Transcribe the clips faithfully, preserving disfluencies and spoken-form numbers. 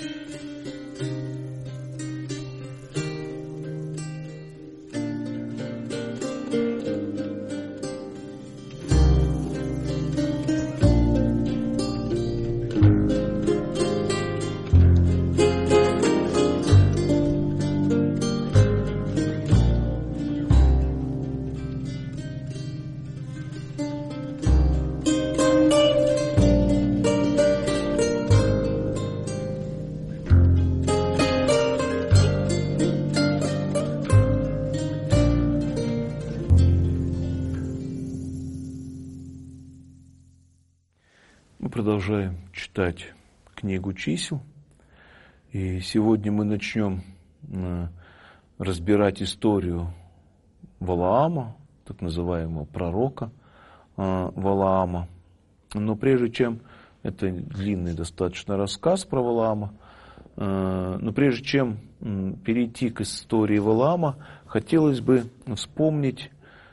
Продолжаем читать книгу чисел, и сегодня мы начнем разбирать историю Валаама, так называемого пророка Валаама. Но прежде чем, это длинный достаточно рассказ про Валаама, но прежде чем перейти к истории Валаама, хотелось бы вспомнить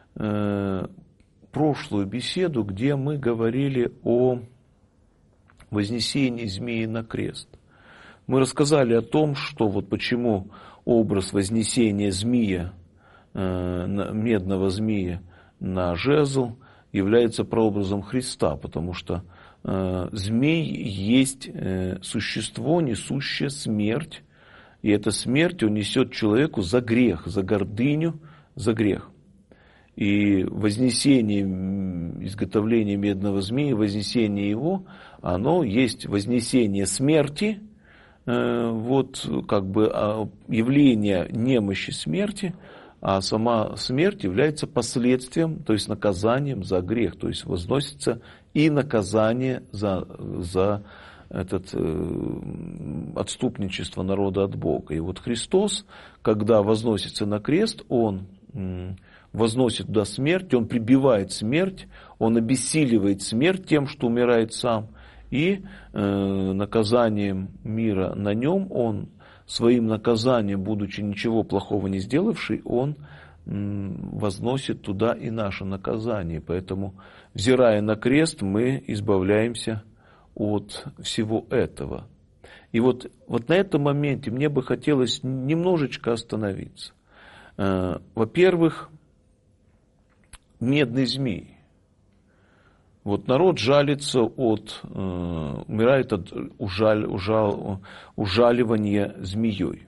прошлую беседу, где мы говорили о вознесение змеи на крест. Мы рассказали о том, что вот почему образ вознесения змея, э, медного змея на жезл является прообразом Христа, потому что э, змей есть э, существо, несущее смерть, и эта смерть он несет человеку за грех, за гордыню, за грех. И вознесение, изготовление медного змея, вознесение его, оно есть вознесение смерти, вот как бы явление немощи смерти, а сама смерть является последствием, то есть наказанием за грех, то есть возносится и наказание за, за этот, отступничество народа от Бога. И вот Христос, когда возносится на крест, Он возносит туда смерть, Он прибивает смерть, Он обессиливает смерть тем, что умирает сам. И э, наказанием мира на нем, Он своим наказанием, будучи ничего плохого не сделавший, Он м, возносит туда и наше наказание. Поэтому, взирая на крест, мы избавляемся от всего этого. И вот, вот на этом моменте мне бы хотелось немножечко остановиться. Э, во-первых, медный змей. Вот народ жалится от, э, умирает от ужаль, ужал, ужаливания змеей.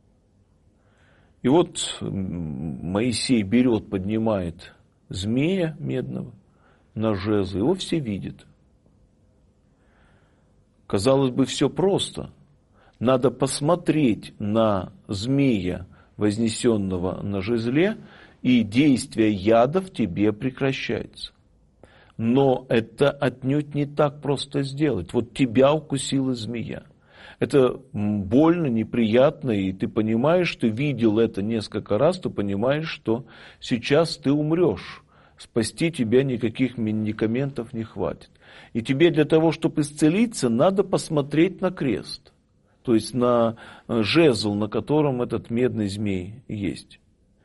И вот Моисей берет, поднимает змея медного на жезл, его все видят. Казалось бы, все просто. Надо посмотреть на змея, вознесенного на жезле, и действие яда в тебе прекращается. Но это отнюдь не так просто сделать. Вот тебя укусила змея. Это больно, неприятно, и ты понимаешь, ты видел это несколько раз, ты понимаешь, что сейчас ты умрешь. Спасти тебя никаких медикаментов не хватит. И тебе для того, чтобы исцелиться, надо посмотреть на крест. То есть на жезл, на котором этот медный змей есть.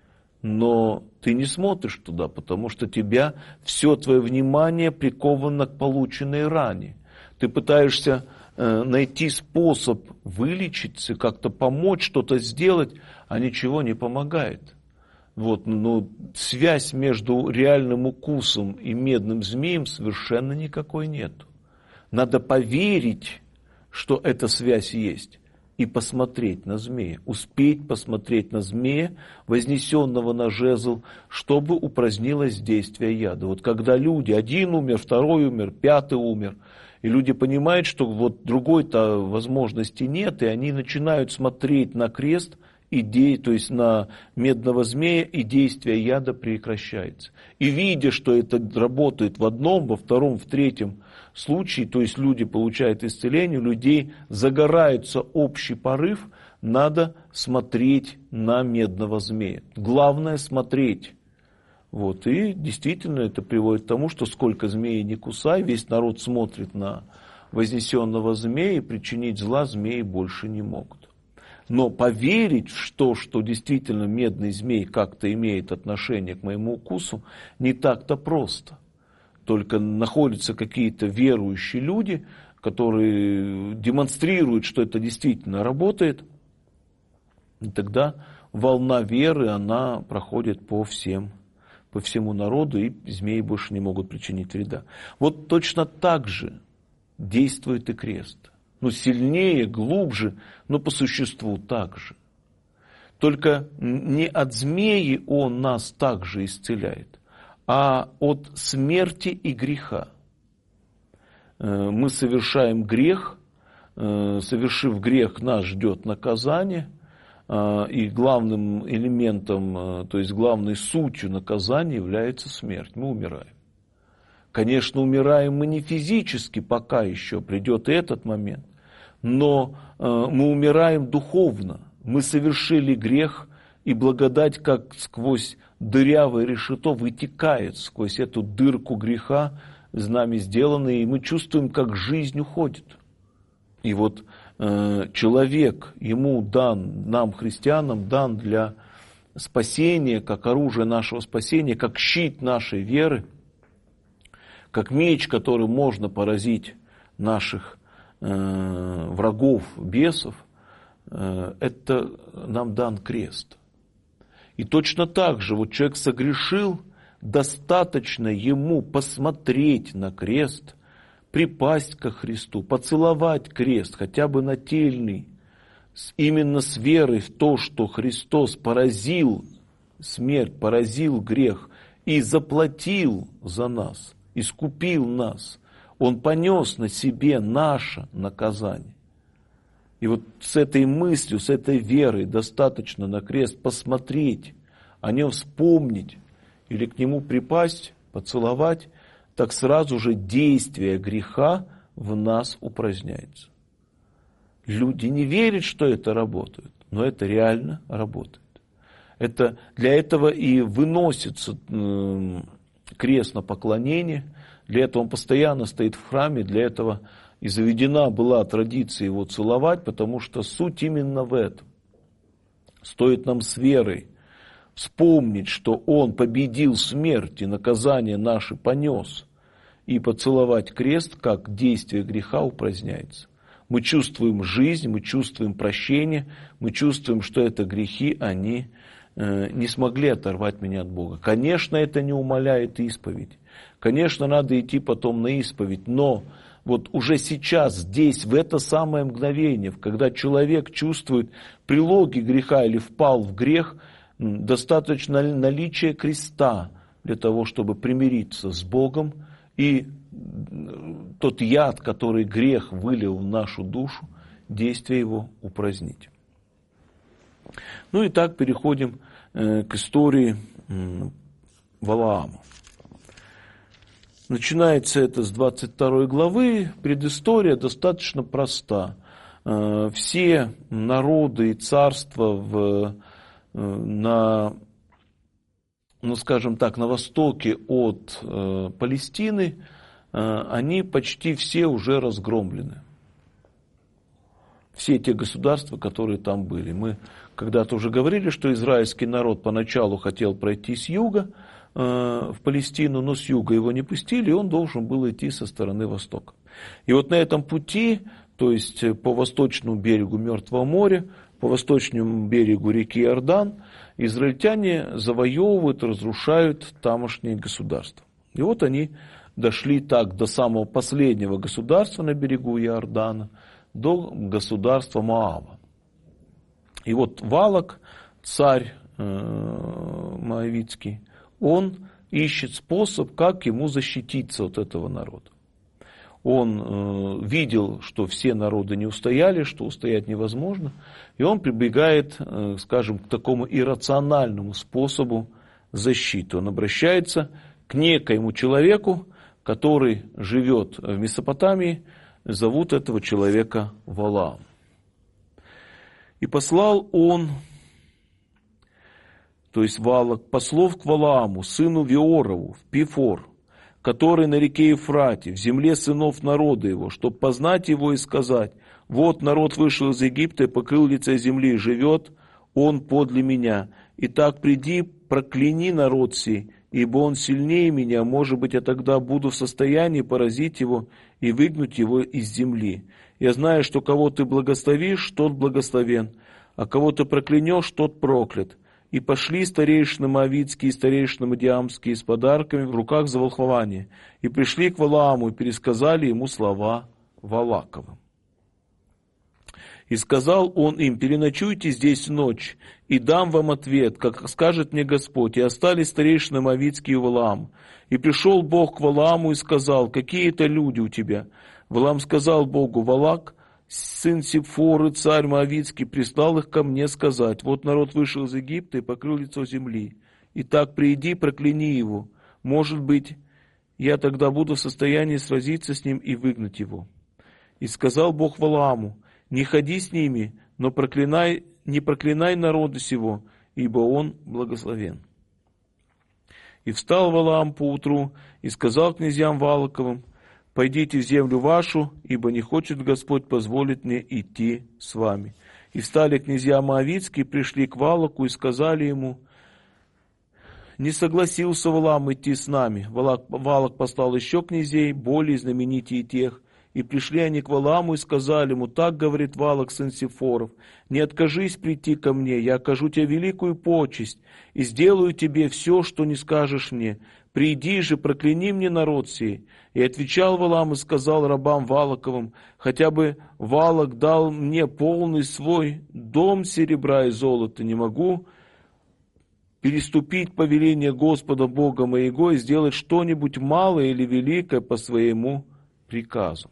Но ты не смотришь туда, потому что тебя, все твое внимание приковано к полученной ране. Ты пытаешься э, найти способ вылечиться, как-то помочь, что-то сделать, а ничего не помогает. Вот, но связь между реальным укусом и медным змеем совершенно никакой нет. Надо поверить, что эта связь есть. И посмотреть на змея, успеть посмотреть на змея, вознесенного на жезл, чтобы упразднилось действие яда. Вот когда люди, один умер, второй умер, пятый умер, и люди понимают, что вот другой-то возможности нет, и они начинают смотреть на крест, и де, то есть на медного змея, и действие яда прекращается. И видя, что это работает в одном, во втором, в третьем случае, то есть люди получают исцеление, у людей загорается общий порыв, надо смотреть на медного змея. Главное смотреть. Вот. И действительно это приводит к тому, что сколько змеи не кусай, весь народ смотрит на вознесенного змея, и причинить зла змеи больше не могут. Но поверить в то, что действительно медный змей как-то имеет отношение к моему укусу, не так-то просто. Только находятся какие-то верующие люди, который демонстрирует, что это действительно работает, и тогда волна веры, она проходит по всем, по всему народу, и змеи больше не могут причинить вреда. Вот точно так же действует и крест. Но сильнее, глубже, но по существу так же. Только не от змеи он нас также исцеляет, а от смерти и греха. Мы совершаем грех, совершив грех, нас ждет наказание, и главным элементом, то есть главной сутью наказания является смерть. Мы умираем. Конечно, умираем мы не физически, пока еще придет этот момент, но мы умираем духовно. Мы совершили грех, и благодать, как сквозь дырявое решето, вытекает сквозь эту дырку греха, с нами сделано, и мы чувствуем, как жизнь уходит. И вот э, человек, ему дан, нам, христианам, дан для спасения, как оружие нашего спасения, как щит нашей веры, как меч, которым можно поразить наших э, врагов, бесов. Это нам дан крест. И точно так же, вот человек согрешил, достаточно ему посмотреть на крест, припасть ко Христу, поцеловать крест, хотя бы нательный, именно с верой в то, что Христос поразил смерть, поразил грех и заплатил за нас, искупил нас. Он понес на себе наше наказание. И вот с этой мыслью, с этой верой достаточно на крест посмотреть, о нем вспомнить или к нему припасть, поцеловать, так сразу же действие греха в нас упраздняется. Люди не верят, что это работает, но это реально работает. Это, для этого и выносится э, крест на поклонение, для этого он постоянно стоит в храме, для этого и заведена была традиция его целовать, потому что суть именно в этом. Стоит нам с верой вспомнить, что он победил смерть и наказание наше понес, и поцеловать крест, как действие греха упраздняется. Мы чувствуем жизнь, мы чувствуем прощение, мы чувствуем, что это грехи, они э, не смогли оторвать меня от Бога. Конечно, это не умаляет исповедь. Конечно, надо идти потом на исповедь, но вот уже сейчас, здесь, в это самое мгновение, когда человек чувствует прилоги греха или впал в грех, достаточно наличия креста для того, чтобы примириться с Богом, и тот яд, который грех вылил в нашу душу, действие его упразднить. Ну и так переходим к истории Валаама. Начинается это с двадцать второй главы, предыстория достаточно проста. Все народы и царства в, на, ну, скажем так, на востоке от э, Палестины, э, они почти все уже разгромлены. Все те государства, которые там были. Мы когда-то уже говорили, что израильский народ поначалу хотел пройти с юга в Палестину, но с юга его не пустили, и он должен был идти со стороны востока. И вот на этом пути, то есть по восточному берегу Мертвого моря, по восточному берегу реки Иордан, израильтяне завоевывают, разрушают тамошние государства. И вот они дошли так до самого последнего государства на берегу Иордана, до государства Моава. И вот Валак, царь э, моавитский, он ищет способ, как ему защититься от этого народа. Он э, видел, что все народы не устояли, что устоять невозможно, и он прибегает, э, скажем, к такому иррациональному способу защиты. Он обращается к некоему человеку, который живет в Месопотамии, зовут этого человека Валаам. И послал он, то есть Валак, послов к Валааму, сыну Веорову, в Пифор, который на реке Ефрате, в земле сынов народа его, чтобы познать его и сказать: вот народ вышел из Египта и покрыл лице земли, живет он подле меня. Итак, приди, прокляни народ сей, ибо он сильнее меня, может быть, я тогда буду в состоянии поразить его и выгнуть его из земли. Я знаю, что кого ты благословишь, тот благословен, а кого ты проклянешь, тот проклят. И пошли старейшины моавитские и старейшины мадиамские с подарками в руках за волхвование, и пришли к Валааму и пересказали ему слова Валакова. И сказал он им: переночуйте здесь ночь, и дам вам ответ, как скажет мне Господь. И остались старейшины моавитские у Валаама. И пришел Бог к Валааму и сказал: какие это люди у тебя? Валаам сказал Богу: Валак, сын Сипфоры, царь моавитский, прислал их ко мне сказать: вот народ вышел из Египта и покрыл лицо земли. Итак, приди, прокляни его. Может быть, я тогда буду в состоянии сразиться с ним и выгнать его. И сказал Бог Валааму: не ходи с ними, но проклинай, не проклинай народа сего, ибо он благословен. И встал Валаам поутру и сказал князьям Валаковым: пойдите в землю вашу, ибо не хочет Господь позволить мне идти с вами. И встали князья моавитские, пришли к Валаку и сказали ему: не согласился Валаам идти с нами. Валак, Валак послал еще князей, более знаменитее тех. И пришли они к Валааму и сказали ему: так говорит Валак, сын Сифоров, не откажись прийти ко мне, я окажу тебе великую почесть и сделаю тебе все, что не скажешь мне. Приди же, прокляни мне народ сей. И отвечал Валаам и сказал рабам Валаковым: хотя бы Валак дал мне полный свой дом серебра и золота, не могу переступить повеление Господа Бога моего и сделать что-нибудь малое или великое по своему приказу,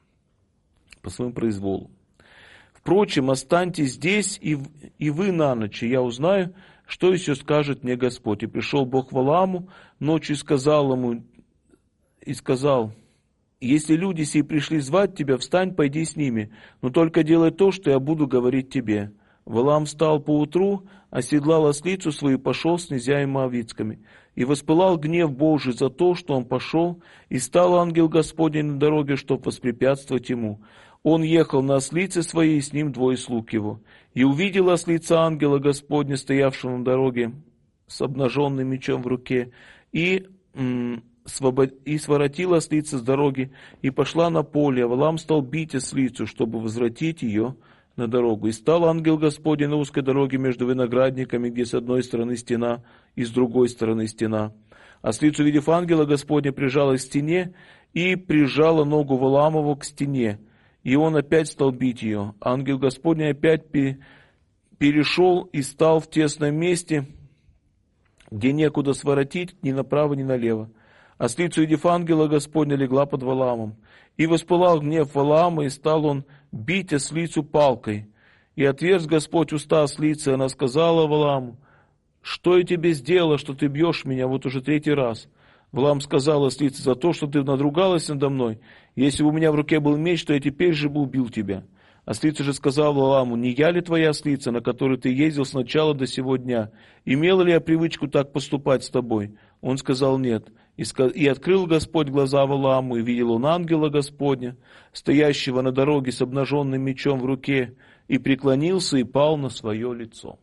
по своему произволу. Впрочем, останьтесь здесь и, и вы на ночь, и я узнаю, что еще скажет мне Господь. И пришел Бог к Валааму ночью и сказал ему, и сказал: если люди сии пришли звать тебя, встань, пойди с ними, но только делай то, что я буду говорить тебе. Валаам встал поутру, оседлал ослицу свою и пошел с князьями моавитскими. И воспылал гнев Божий за то, что он пошел, и стал ангел Господень на дороге, чтобы воспрепятствовать ему. Он ехал на ослице своей, и с ним двое слуг его. И увидел ослица ангела Господня, стоявшего на дороге, с обнаженным мечом в руке, и, м, свобод... и своротила ослица с дороги, и пошла на поле, а Валаам стал бить ослицу, чтобы возвратить ее на дорогу. И стал ангел Господень на узкой дороге между виноградниками, где с одной стороны стена, и с другой стороны стена. Ослица, увидев ангела Господня, прижалась к стене, и прижала ногу Валаамову к стене. И он опять стал бить ее. Ангел Господень опять перешел и стал в тесном месте, где некуда своротить ни направо, ни налево. Ослица, увидев ангела Господня, легла под Валаамом. И воспылал гнев Валаама, и стал он бить ослицу палкой. И отверз Господь уста ослицы, и она сказала Валааму: что я тебе сделала, что ты бьешь меня вот уже третий раз? Валаам сказал ослице: за то, что ты надругалась надо мной. Если бы у меня в руке был меч, то я теперь же бы убил тебя. Ослица же сказала Валааму: не я ли твоя ослица, на которой ты ездил с начала до сего дня? Имела ли я привычку так поступать с тобой? Он сказал: нет. И, сказ... и открыл Господь глаза Валааму, и видел он ангела Господня, стоящего на дороге с обнаженным мечом в руке, и преклонился и пал на свое лицо.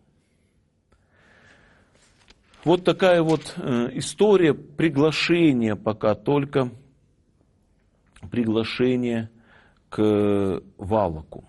Вот такая вот э, история приглашения, пока только приглашение к Валаку.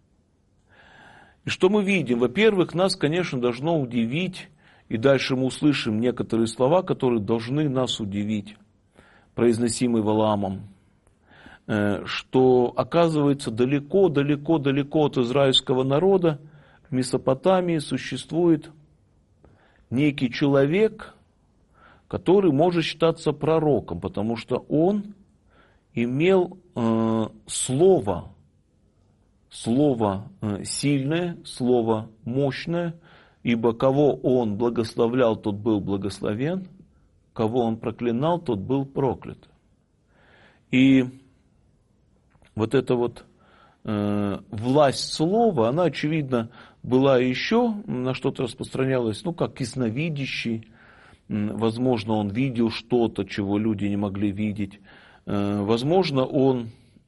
И что мы видим? Во-первых, нас, конечно, должно удивить, и дальше мы услышим некоторые слова, которые должны нас удивить, произносимые Валаамом, э, что, оказывается, далеко-далеко-далеко от израильского народа в Месопотамии существует некий человек, который может считаться пророком, потому что он имел э, слово, слово э, сильное, слово мощное, ибо кого он благословлял, тот был благословен, кого он проклинал, тот был проклят. И вот эта вот э, власть слова, она, очевидно, была еще, на что-то распространялась, ну, как ясновидящий. Возможно, он видел что-то, чего люди не могли видеть. Возможно, он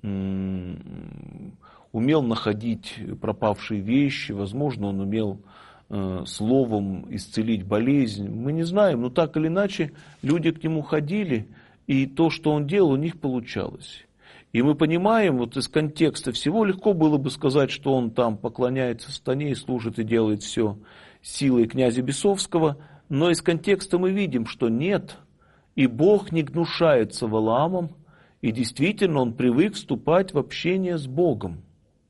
умел находить пропавшие вещи. Возможно, он умел словом исцелить болезнь. Мы не знаем, но так или иначе люди к нему ходили, и то, что он делал, у них получалось. И мы понимаем, вот из контекста всего легко было бы сказать, что он там поклоняется сатане и служит и делает все силой князя Бесовского, но из контекста мы видим, что нет, и Бог не гнушается Валаамом, и действительно он привык вступать в общение с Богом.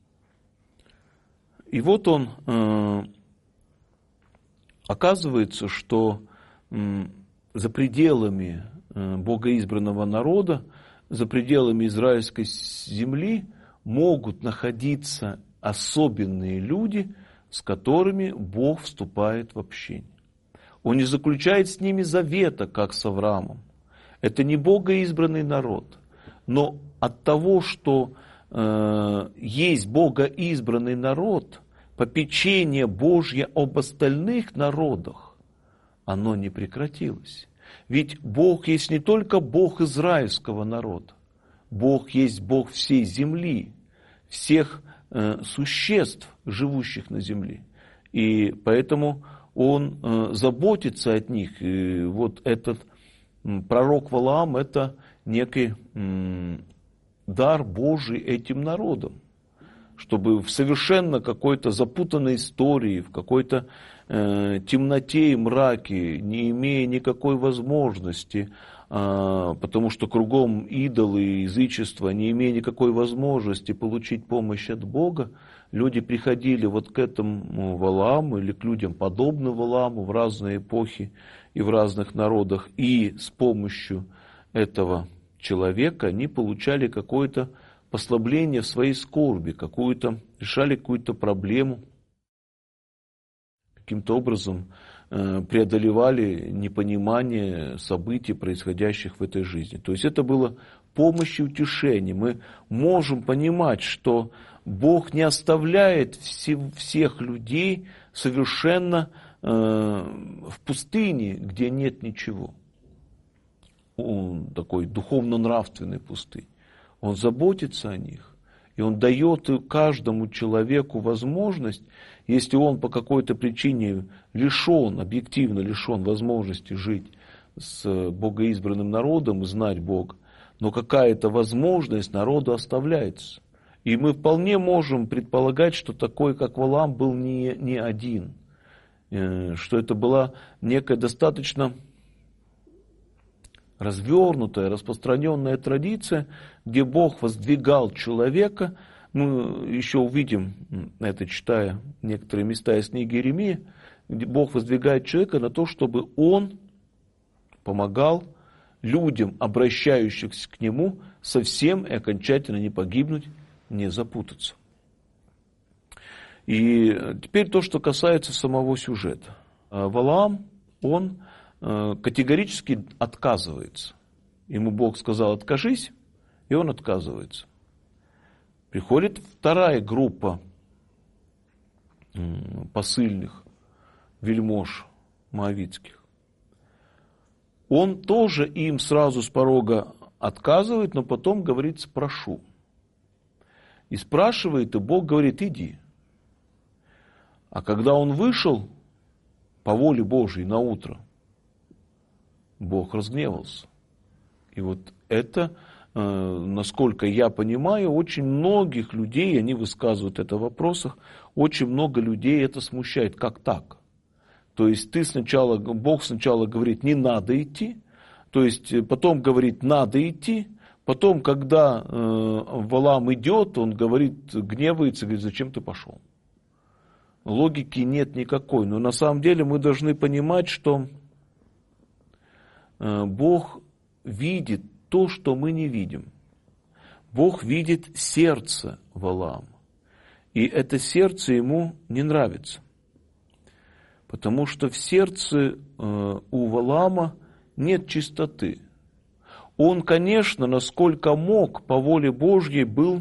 И вот он, э, оказывается, что э, за пределами э, богоизбранного народа, за пределами израильской земли могут находиться особенные люди, с которыми Бог вступает в общение. Он не заключает с ними завета, как с Авраамом. Это не богоизбранный народ. Но от того, что э, есть богоизбранный народ, попечение Божье об остальных народах, оно не прекратилось. Ведь Бог есть не только Бог израильского народа. Бог есть Бог всей земли, всех э, существ, живущих на земле. И поэтому Он э, заботится от них. И вот этот э, пророк Валаам – это некий э, дар Божий этим народам, чтобы в совершенно какой-то запутанной истории, в какой-то э, темноте и мраке, не имея никакой возможности, э, потому что кругом идолы и язычество, не имея никакой возможности получить помощь от Бога, люди приходили вот к этому Валааму или к людям, подобным Валааму, в разные эпохи и в разных народах, и с помощью этого человека они получали какое-то послабление в своей скорби, какую-то, решали какую-то проблему, каким-то образом э, преодолевали непонимание событий, происходящих в этой жизни. То есть это было помощь и утешение. Мы можем понимать, что Бог не оставляет все, всех людей совершенно э, в пустыне, где нет ничего. Он такой духовно-нравственной пустыне. Он заботится о них, и Он дает каждому человеку возможность, если он по какой-то причине лишен, объективно лишен возможности жить с богоизбранным народом и знать Бога, но какая-то возможность народу оставляется. И мы вполне можем предполагать, что такой, как Валаам, был не, не один, что это была некая достаточно развернутая, распространенная традиция, где Бог воздвигал человека. Мы еще увидим это, читая некоторые места из книги Иеремии, где Бог воздвигает человека на то, чтобы он помогал людям, обращающихся к Нему, совсем и окончательно не погибнуть, не запутаться. И теперь то, что касается самого сюжета. Валаам, он категорически отказывается. Ему Бог сказал: откажись, и он отказывается. Приходит вторая группа посыльных вельмож моавитских. Он тоже им сразу с порога отказывает, но потом говорит: спрошу. И спрашивает, и Бог говорит: иди. А когда он вышел по воле Божьей на утро, Бог разгневался. И вот это, насколько я понимаю, очень многих людей, они высказывают это в вопросах, очень много людей это смущает. Как так? То есть ты сначала, Бог сначала говорит: не надо идти, то есть потом говорит: надо идти, потом, когда э, Валаам идет, он говорит, гневается, говорит: зачем ты пошел? Логики нет никакой. Но на самом деле мы должны понимать, что Бог видит то, что мы не видим. Бог видит сердце Валаама. И это сердце ему не нравится. Потому что в сердце у Валаама нет чистоты. Он, конечно, насколько мог, по воле Божьей, был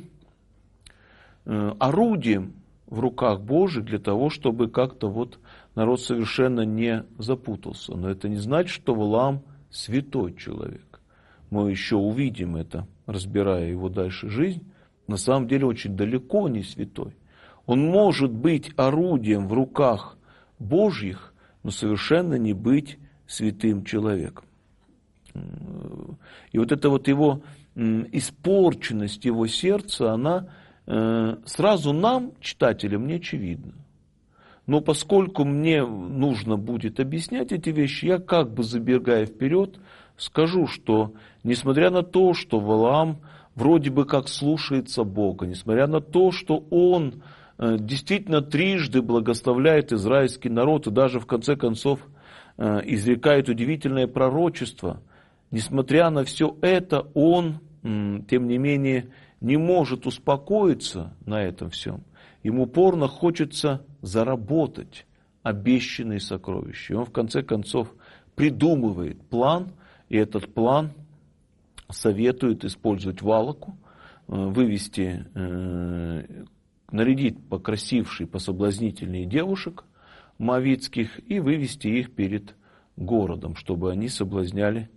орудием в руках Божьих для того, чтобы как-то вот народ совершенно не запутался. Но это не значит, что Валаам святой человек. Мы еще увидим это, разбирая его дальше жизнь. На самом деле очень далеко не святой. Он может быть орудием в руках Божьих, но совершенно не быть святым человеком. И вот это вот его испорченность его сердца, она сразу нам, читателям, не очевидна. Но поскольку мне нужно будет объяснять эти вещи, я как бы забегая вперед, скажу, что несмотря на то, что Валаам вроде бы как слушается Бога, несмотря на то, что он действительно трижды благословляет израильский народ и даже в конце концов изрекает удивительное пророчество, несмотря на все это, он, тем не менее, не может успокоиться на этом всем. Ему упорно хочется заработать обещанные сокровища. И он в конце концов придумывает план, и этот план советует использовать Валаку, вывести, нарядить покрасившие, пособлазнительнее девушек моавитских и вывести их перед городом, чтобы они соблазняли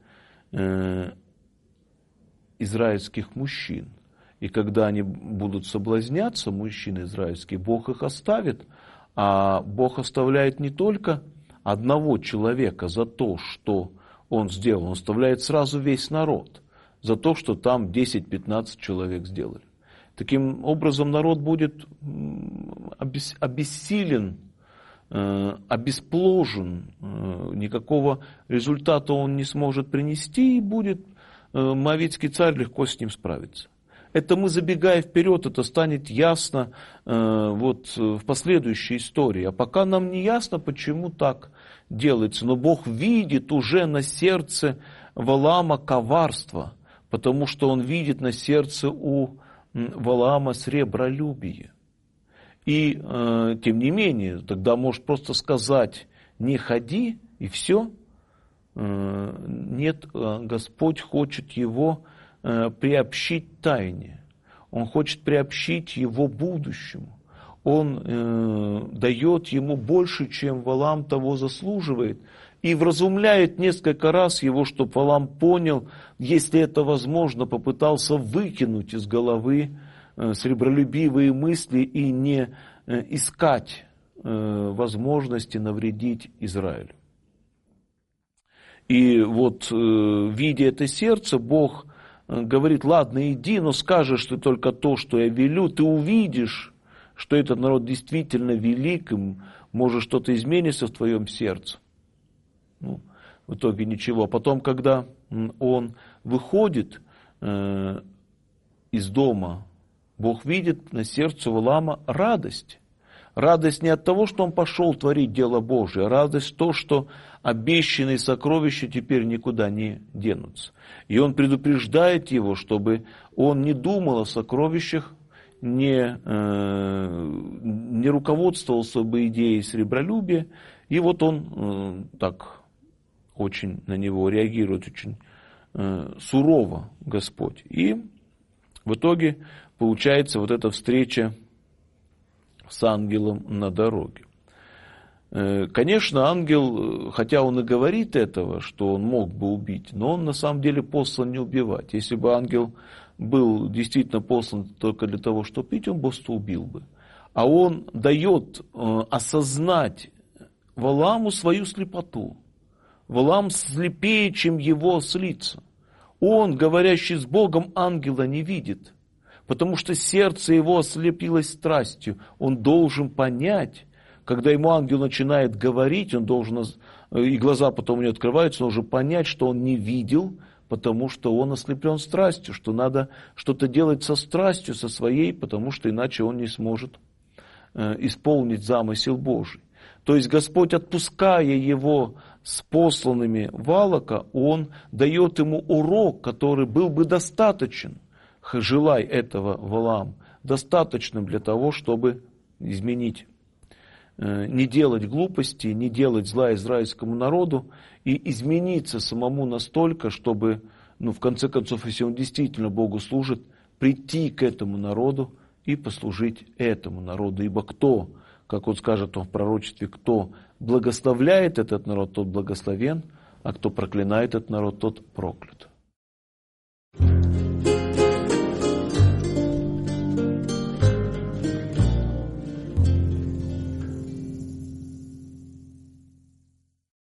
израильских мужчин. И когда они будут соблазняться, мужчины израильские, Бог их оставит, а Бог оставляет не только одного человека за то, что он сделал, он оставляет сразу весь народ за то, что там десять-пятнадцать человек сделали. Таким образом, народ будет обессилен, обеспложен, никакого результата он не сможет принести, и будет моавитский царь легко с ним справиться. Это мы, забегая вперед, это станет ясно э, вот, в последующей истории. А пока нам не ясно, почему так делается. Но Бог видит уже на сердце Валаама коварство, потому что Он видит на сердце у Валаама сребролюбие. И, э, тем не менее, тогда может просто сказать, не ходи, и все. Э, нет, Господь хочет его приобщить тайне. Он хочет приобщить его будущему. Он э, дает ему больше, чем Валаам того заслуживает. И вразумляет несколько раз его, чтобы Валаам понял, если это возможно, попытался выкинуть из головы э, сребролюбивые мысли и не э, искать э, возможности навредить Израилю. И вот, э, видя это сердце, Бог говорит, ладно, иди, но скажешь ты только то, что я велю, ты увидишь, что этот народ действительно велик, и может что-то изменится в твоем сердце. Ну, в итоге ничего. Потом, когда он выходит э, из дома, Бог видит на сердце Валаама радость. Радость не от того, что он пошел творить дело Божие, а радость то, что обещанные сокровища теперь никуда не денутся. И он предупреждает его, чтобы он не думал о сокровищах, не, э, не руководствовался бы идеей сребролюбия. И вот он э, так очень на него реагирует, очень э, сурово Господь. И в итоге получается вот эта встреча с ангелом на дороге. Конечно, ангел, хотя он и говорит этого, что он мог бы убить, но он на самом деле послан не убивать. Если бы ангел был действительно послан только для того, чтобы убить, он просто убил бы. А он дает осознать Валааму свою слепоту. Валаам слепее, чем его ослица. Он, говорящий с Богом, ангела не видит, потому что сердце его ослепилось страстью. Он должен понять, когда ему ангел начинает говорить, он должен, и глаза потом у него открываются, он должен понять, что он не видел, потому что он ослеплен страстью, что надо что-то делать со страстью, со своей, потому что иначе он не сможет исполнить замысел Божий. То есть Господь, отпуская его с посланными Валака, Он дает ему урок, который был бы достаточен, желай этого Валаам, достаточным для того, чтобы изменить, не делать глупости, не делать зла израильскому народу и измениться самому настолько, чтобы, ну, в конце концов, если он действительно Богу служит, прийти к этому народу и послужить этому народу. Ибо кто, как он скажет в пророчестве, кто благословляет этот народ, тот благословен, а кто проклинает этот народ, тот проклят.